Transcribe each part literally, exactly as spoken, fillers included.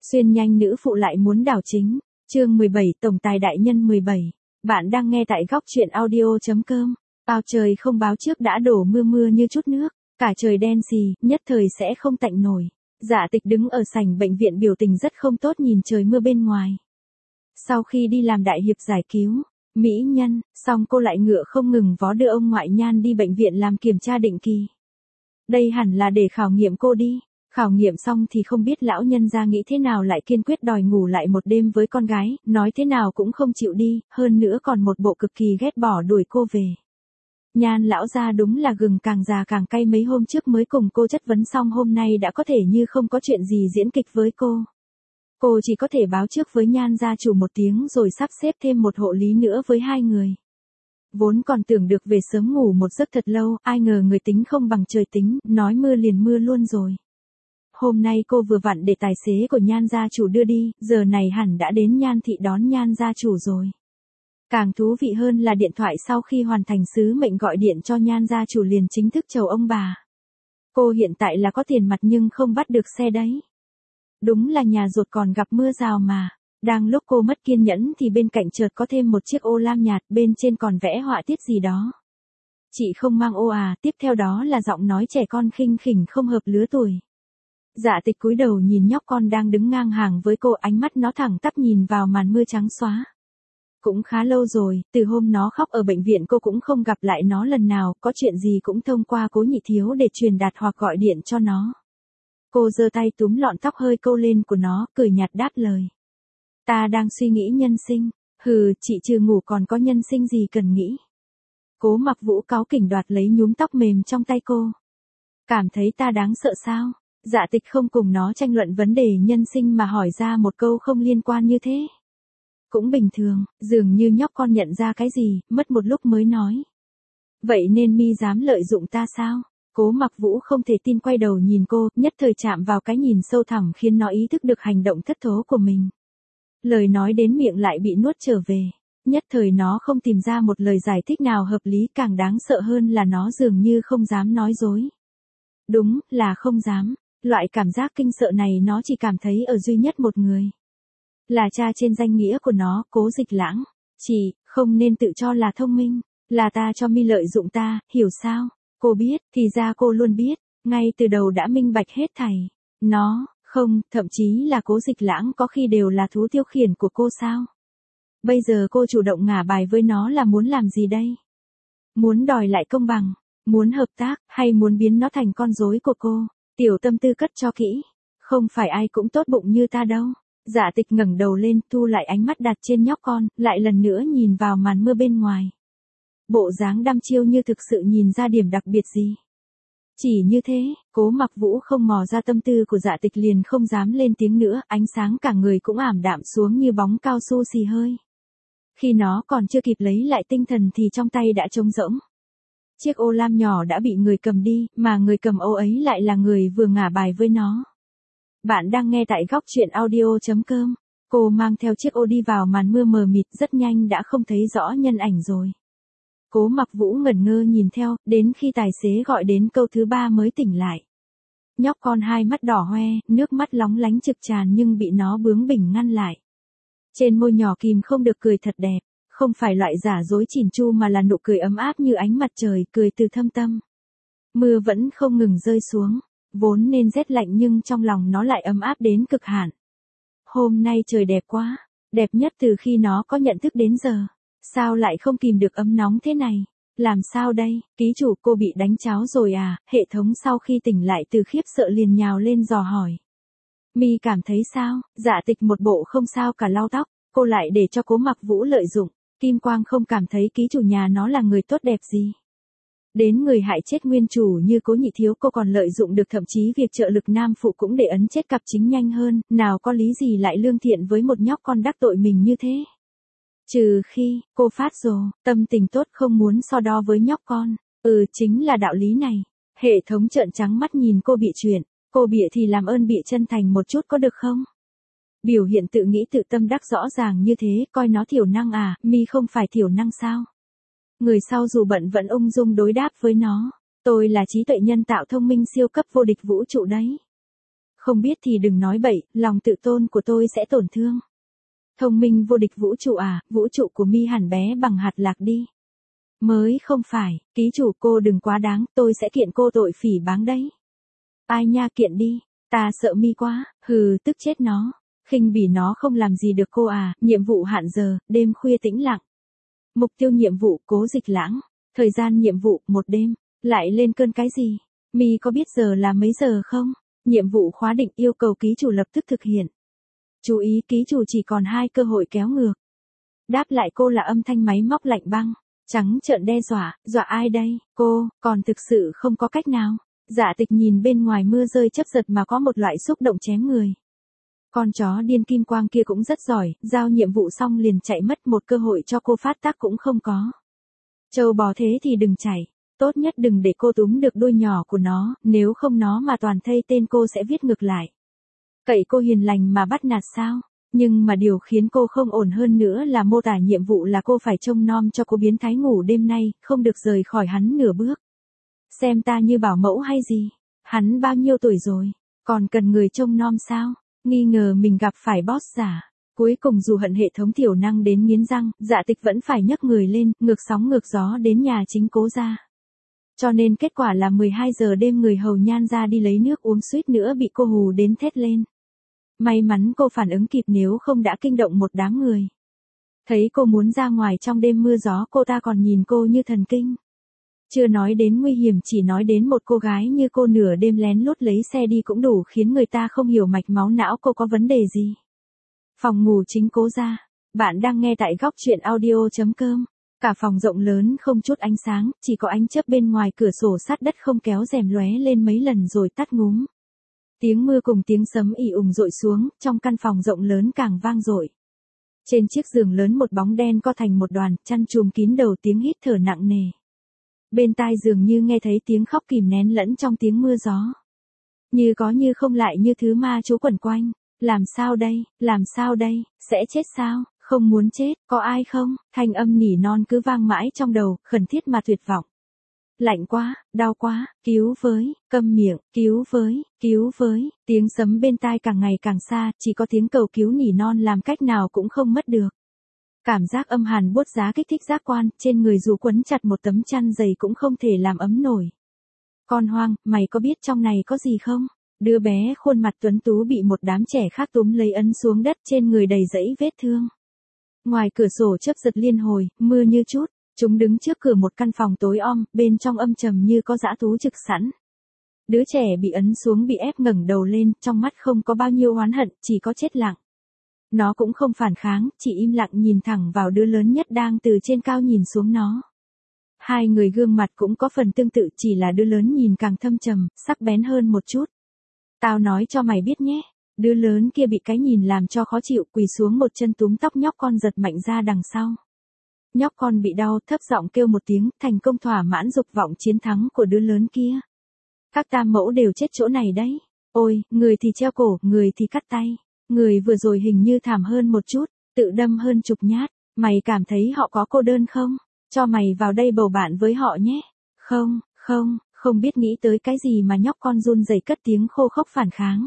Xuyên nhanh nữ phụ lại muốn đảo chính. Chương mười bảy Tổng tài đại nhân mười bảy. Bạn đang nghe tại góc truyện audio.com. Bao trời không báo trước đã đổ mưa mưa như chút nước. Cả trời đen xì, nhất thời sẽ không tạnh nổi. Dạ Tịch đứng ở sảnh bệnh viện biểu tình rất không tốt nhìn trời mưa bên ngoài. Sau khi đi làm đại hiệp giải cứu mỹ nhân, xong cô lại ngựa không ngừng vó đưa ông ngoại Nhan đi bệnh viện làm kiểm tra định kỳ. Đây hẳn là để khảo nghiệm cô đi. Khảo nghiệm xong thì không biết lão nhân gia nghĩ thế nào lại kiên quyết đòi ngủ lại một đêm với con gái, nói thế nào cũng không chịu đi, hơn nữa còn một bộ cực kỳ ghét bỏ đuổi cô về. Nhan lão gia đúng là gừng càng già càng cay, mấy hôm trước mới cùng cô chất vấn xong hôm nay đã có thể như không có chuyện gì diễn kịch với cô. Cô chỉ có thể báo trước với Nhan gia chủ một tiếng rồi sắp xếp thêm một hộ lý nữa với hai người. Vốn còn tưởng được về sớm ngủ một giấc thật lâu, ai ngờ người tính không bằng trời tính, nói mưa liền mưa luôn rồi. Hôm nay cô vừa vặn để tài xế của Nhan gia chủ đưa đi, giờ này hẳn đã đến Nhan thị đón Nhan gia chủ rồi. Càng thú vị hơn là điện thoại sau khi hoàn thành sứ mệnh gọi điện cho Nhan gia chủ liền chính thức chầu ông bà. Cô hiện tại là có tiền mặt nhưng không bắt được xe đấy. Đúng là nhà ruột còn gặp mưa rào mà. Đang lúc cô mất kiên nhẫn thì bên cạnh chợt có thêm một chiếc ô lam nhạt, bên trên còn vẽ họa tiết gì đó. Chị không mang ô à? Tiếp theo đó là giọng nói trẻ con khinh khỉnh không hợp lứa tuổi. Dạ Tịch cúi đầu nhìn nhóc con đang đứng ngang hàng với cô, ánh mắt nó thẳng tắp nhìn vào màn mưa trắng xóa. Cũng khá lâu rồi, từ hôm nó khóc ở bệnh viện cô cũng không gặp lại nó lần nào, có chuyện gì cũng thông qua Cố Nhị Thiếu để truyền đạt hoặc gọi điện cho nó. Cô giơ tay túm lọn tóc hơi câu lên của nó, cười nhạt đáp lời. Ta đang suy nghĩ nhân sinh. Hừ, chị trừ ngủ còn có nhân sinh gì cần nghĩ. Cố Mặc Vũ cáu kỉnh đoạt lấy nhúm tóc mềm trong tay cô. Cảm thấy ta đáng sợ sao? Dạ Tịch không cùng nó tranh luận vấn đề nhân sinh mà hỏi ra một câu không liên quan như thế. Cũng bình thường, dường như nhóc con nhận ra cái gì, mất một lúc mới nói. Vậy nên mi dám lợi dụng ta sao? Cố Mặc Vũ không thể tin quay đầu nhìn cô, nhất thời chạm vào cái nhìn sâu thẳm khiến nó ý thức được hành động thất thố của mình. Lời nói đến miệng lại bị nuốt trở về. Nhất thời nó không tìm ra một lời giải thích nào hợp lý, càng đáng sợ hơn là nó dường như không dám nói dối. Đúng, là không dám. Loại cảm giác kinh sợ này nó chỉ cảm thấy ở duy nhất một người. Là cha trên danh nghĩa của nó, Cố Dịch Lãng. Chị, không nên tự cho là thông minh. Là ta cho mi lợi dụng ta, hiểu sao? Cô biết, thì ra cô luôn biết. Ngay từ đầu đã minh bạch hết thảy. Nó, không, thậm chí là Cố Dịch Lãng có khi đều là thú tiêu khiển của cô sao? Bây giờ cô chủ động ngả bài với nó là muốn làm gì đây? Muốn đòi lại công bằng? Muốn hợp tác, hay muốn biến nó thành con rối của cô? Tiểu tâm tư cất cho kỹ. Không phải ai cũng tốt bụng như ta đâu. Dạ Tịch ngẩng đầu lên, thu lại ánh mắt đặt trên nhóc con, lại lần nữa nhìn vào màn mưa bên ngoài. Bộ dáng đăm chiêu như thực sự nhìn ra điểm đặc biệt gì. Chỉ như thế, Cố Mặc Vũ không mò ra tâm tư của Dạ Tịch liền không dám lên tiếng nữa, ánh sáng cả người cũng ảm đạm xuống như bóng cao su xì hơi. Khi nó còn chưa kịp lấy lại tinh thần thì trong tay đã trống rỗng. Chiếc ô lam nhỏ đã bị người cầm đi, mà người cầm ô ấy lại là người vừa ngả bài với nó. Bạn đang nghe tại góc truyện audio.com. Cô mang theo chiếc ô đi vào màn mưa mờ mịt, rất nhanh đã không thấy rõ nhân ảnh rồi. Cố Mặc Vũ ngẩn ngơ nhìn theo, đến khi tài xế gọi đến câu thứ ba mới tỉnh lại. Nhóc con hai mắt đỏ hoe, nước mắt lóng lánh trực tràn nhưng bị nó bướng bỉnh ngăn lại. Trên môi nhỏ kìm không được cười thật đẹp, không phải loại giả dối chỉn chu mà là nụ cười ấm áp như ánh mặt trời, cười từ thâm tâm. Mưa vẫn không ngừng rơi xuống, vốn nên rét lạnh nhưng trong lòng nó lại ấm áp đến cực hạn. Hôm nay trời đẹp quá, đẹp nhất từ khi nó có nhận thức đến giờ. Sao lại không kìm được ấm nóng thế này? Làm sao đây? Ký chủ, cô bị đánh cháo rồi à? Hệ thống sau khi tỉnh lại từ khiếp sợ liền nhào lên dò hỏi. Mi cảm thấy sao? Dạ Tịch một bộ không sao cả lau tóc, cô lại để cho Cố Mặc Vũ lợi dụng. Kim Quang không cảm thấy ký chủ nhà nó là người tốt đẹp gì. Đến người hại chết nguyên chủ như Cố Nhị Thiếu cô còn lợi dụng được, thậm chí việc trợ lực nam phụ cũng để ấn chết cặp chính nhanh hơn, nào có lý gì lại lương thiện với một nhóc con đắc tội mình như thế. Trừ khi, cô phát rồ, tâm tình tốt không muốn so đo với nhóc con. Ừ, chính là đạo lý này. Hệ thống trợn trắng mắt nhìn cô bị chuyện. Cô bịa thì làm ơn bịa chân thành một chút có được không? Biểu hiện tự nghĩ tự tâm đắc rõ ràng như thế, coi nó thiểu năng à, mi không phải thiểu năng sao? Người sau dù bận vẫn ung dung đối đáp với nó. Tôi là trí tuệ nhân tạo thông minh siêu cấp vô địch vũ trụ đấy. Không biết thì đừng nói bậy, lòng tự tôn của tôi sẽ tổn thương. Thông minh vô địch vũ trụ à, vũ trụ của mi hẳn bé bằng hạt lạc đi. Mới không phải, ký chủ cô đừng quá đáng, tôi sẽ kiện cô tội phỉ báng đấy. Ai nha, kiện đi, ta sợ mi quá, hừ, tức chết nó. Khinh bỉ nó không làm gì được cô à, nhiệm vụ hạn giờ, đêm khuya tĩnh lặng. Mục tiêu nhiệm vụ, Cố Dịch Lãng. Thời gian nhiệm vụ, một đêm. Lại lên cơn cái gì? Mi có biết giờ là mấy giờ không? Nhiệm vụ khóa định yêu cầu ký chủ lập tức thực hiện. Chú ý, ký chủ chỉ còn hai cơ hội kéo ngược. Đáp lại cô là âm thanh máy móc lạnh băng. Trắng trợn đe dọa, dọa ai đây? Cô, còn thực sự không có cách nào. Dạ Tịch nhìn bên ngoài mưa rơi chớp giật mà có một loại xúc động chém người. Con chó điên kim quang kia cũng rất giỏi, giao nhiệm vụ xong liền chạy mất, một cơ hội cho cô phát tác cũng không có. Trâu bò thế thì đừng chạy, tốt nhất đừng để cô túm được đuôi nhỏ của nó, nếu không nó mà toàn thây tên cô sẽ viết ngược lại. Cậy cô hiền lành mà bắt nạt sao? Nhưng mà điều khiến cô không ổn hơn nữa là mô tả nhiệm vụ là cô phải trông nom cho cô biến thái ngủ đêm nay, không được rời khỏi hắn nửa bước. Xem ta như bảo mẫu hay gì? Hắn bao nhiêu tuổi rồi? Còn cần người trông nom sao? Nghi ngờ mình gặp phải boss giả. Cuối cùng dù hận hệ thống thiểu năng đến nghiến răng, Dạ Tịch vẫn phải nhấc người lên, ngược sóng ngược gió đến nhà chính Cố gia. Cho nên kết quả là mười hai giờ đêm người hầu Nhan ra đi lấy nước uống suýt nữa bị cô hù đến thét lên. May mắn cô phản ứng kịp, nếu không đã kinh động một đám người. Thấy cô muốn ra ngoài trong đêm mưa gió, cô ta còn nhìn cô như thần kinh. Chưa nói đến nguy hiểm, chỉ nói đến một cô gái như cô nửa đêm lén lút lấy xe đi cũng đủ khiến người ta không hiểu mạch máu não cô có vấn đề gì. Phòng ngủ chính Cố gia. Bạn đang nghe tại góc truyện audio chấm com. Cả phòng rộng lớn không chút ánh sáng, chỉ có ánh chớp bên ngoài cửa sổ sát đất không kéo rèm lóe lên mấy lần rồi tắt ngúm. Tiếng mưa cùng tiếng sấm ì ùng dội xuống, trong căn phòng rộng lớn càng vang dội. Trên chiếc giường lớn một bóng đen co thành một đoàn, chăn trùm kín đầu, tiếng hít thở nặng nề. Bên tai dường như nghe thấy tiếng khóc kìm nén lẫn trong tiếng mưa gió. Như có như không, lại như thứ ma chú quẩn quanh. Làm sao đây, làm sao đây, sẽ chết sao, không muốn chết, có ai không? Thanh âm nỉ non cứ vang mãi trong đầu, khẩn thiết mà tuyệt vọng. Lạnh quá, đau quá, cứu với, câm miệng, cứu với, cứu với, tiếng sấm bên tai càng ngày càng xa, chỉ có tiếng cầu cứu nỉ non làm cách nào cũng không mất được. Cảm giác âm hàn buốt giá kích thích giác quan, trên người dù quấn chặt một tấm chăn dày cũng không thể làm ấm nổi. Con hoang, mày có biết trong này có gì không? Đứa bé khuôn mặt tuấn tú bị một đám trẻ khác túm lấy ấn xuống đất, trên người đầy dẫy vết thương. Ngoài cửa sổ chớp giật liên hồi, mưa như chút. Chúng đứng trước cửa một căn phòng tối om, bên trong âm trầm như có dã thú trực sẵn. Đứa trẻ bị ấn xuống bị ép ngẩng đầu lên, trong mắt không có bao nhiêu oán hận, chỉ có chết lặng. Nó cũng không phản kháng, chỉ im lặng nhìn thẳng vào đứa lớn nhất đang từ trên cao nhìn xuống nó. Hai người gương mặt cũng có phần tương tự, chỉ là đứa lớn nhìn càng thâm trầm, sắc bén hơn một chút. Tao nói cho mày biết nhé. Đứa lớn kia bị cái nhìn làm cho khó chịu, quỳ xuống một chân túm tóc nhóc con giật mạnh ra đằng sau. Nhóc con bị đau, thấp giọng kêu một tiếng, thành công thỏa mãn dục vọng chiến thắng của đứa lớn kia. Các tam mẫu đều chết chỗ này đấy. Ôi, người thì treo cổ, người thì cắt tay. Người vừa rồi hình như thảm hơn một chút, tự đâm hơn chục nhát. Mày cảm thấy họ có cô đơn không? Cho mày vào đây bầu bạn với họ nhé. Không, không, không biết nghĩ tới cái gì mà nhóc con run rẩy cất tiếng khô khốc phản kháng.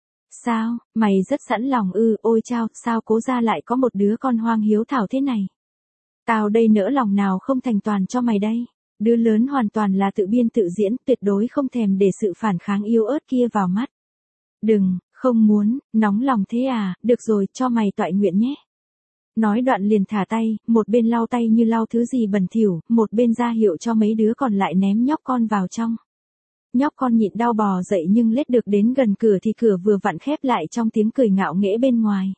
Sao, mày rất sẵn lòng ư? Ôi chao, sao Cố gia lại có một đứa con hoang hiếu thảo thế này? Tao đây nỡ lòng nào không thành toàn cho mày đây. Đứa lớn hoàn toàn là tự biên tự diễn, tuyệt đối không thèm để sự phản kháng yếu ớt kia vào mắt. Đừng, không muốn, nóng lòng thế à, được rồi, cho mày toại nguyện nhé. Nói đoạn liền thả tay, một bên lau tay như lau thứ gì bẩn thỉu, một bên ra hiệu cho mấy đứa còn lại ném nhóc con vào trong. Nhóc con nhịn đau bò dậy nhưng lết được đến gần cửa thì cửa vừa vặn khép lại trong tiếng cười ngạo nghễ bên ngoài.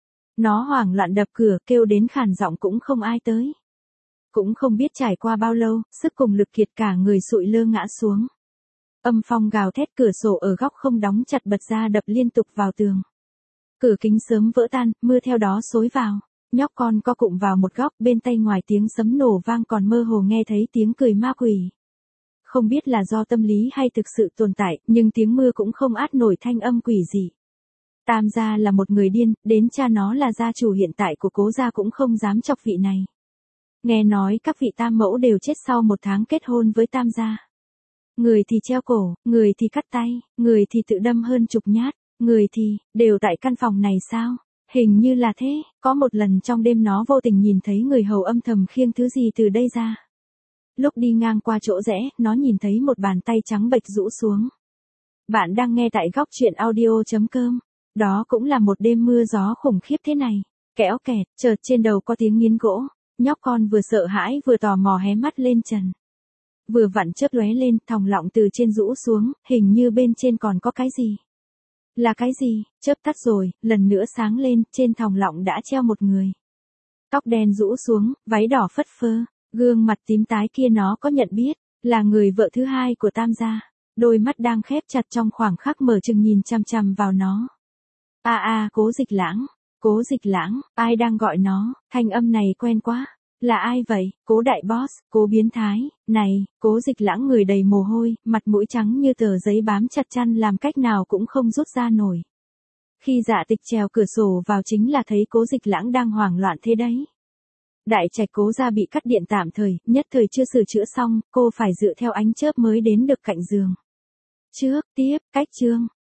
Nó hoảng loạn đập cửa, kêu đến khàn giọng cũng không ai tới. Cũng không biết trải qua bao lâu, sức cùng lực kiệt cả người sụi lơ ngã xuống. Âm phong gào thét, cửa sổ ở góc không đóng chặt bật ra đập liên tục vào tường. Cửa kính sớm vỡ tan, mưa theo đó xối vào. Nhóc con co cụm vào một góc, bên tai ngoài tiếng sấm nổ vang còn mơ hồ nghe thấy tiếng cười ma quỷ. Không biết là do tâm lý hay thực sự tồn tại, nhưng tiếng mưa cũng không át nổi thanh âm quỷ dị. Tam gia là một người điên, đến cha nó là gia chủ hiện tại của Cố gia cũng không dám chọc vị này. Nghe nói các vị tam mẫu đều chết sau một tháng kết hôn với tam gia. Người thì treo cổ, người thì cắt tay, người thì tự đâm hơn chục nhát. Người thì, đều tại căn phòng này sao? Hình như là thế, có một lần trong đêm nó vô tình nhìn thấy người hầu âm thầm khiêng thứ gì từ đây ra. Lúc đi ngang qua chỗ rẽ, nó nhìn thấy một bàn tay trắng bệch rũ xuống. Bạn đang nghe tại góc truyện audio.com. Đó cũng là một đêm mưa gió khủng khiếp thế này. Kéo kẹt, chợt trên đầu có tiếng nghiến gỗ. Nhóc con vừa sợ hãi vừa tò mò hé mắt lên trần. Vừa vặn chớp lóe lên, thòng lọng từ trên rũ xuống, hình như bên trên còn có cái gì. Là cái gì? Chớp tắt rồi, lần nữa sáng lên, trên thòng lọng đã treo một người. Tóc đen rũ xuống, váy đỏ phất phơ, gương mặt tím tái kia nó có nhận biết, là người vợ thứ hai của Tam gia. Đôi mắt đang khép chặt trong khoảng khắc mở chừng nhìn chằm chằm vào nó. A a, Cố Dịch Lãng, Cố Dịch Lãng, ai đang gọi nó, thanh âm này quen quá. Là ai vậy? Cố đại boss, Cố biến thái, này, Cố Dịch Lãng người đầy mồ hôi, mặt mũi trắng như tờ giấy bám chặt chăn làm cách nào cũng không rút ra nổi. Khi Dạ Tịch trèo cửa sổ vào chính là thấy Cố Dịch Lãng đang hoảng loạn thế đấy. Đại trạch Cố gia bị cắt điện tạm thời, nhất thời chưa sửa chữa xong, cô phải dựa theo ánh chớp mới đến được cạnh giường. Trước, tiếp, cách chương,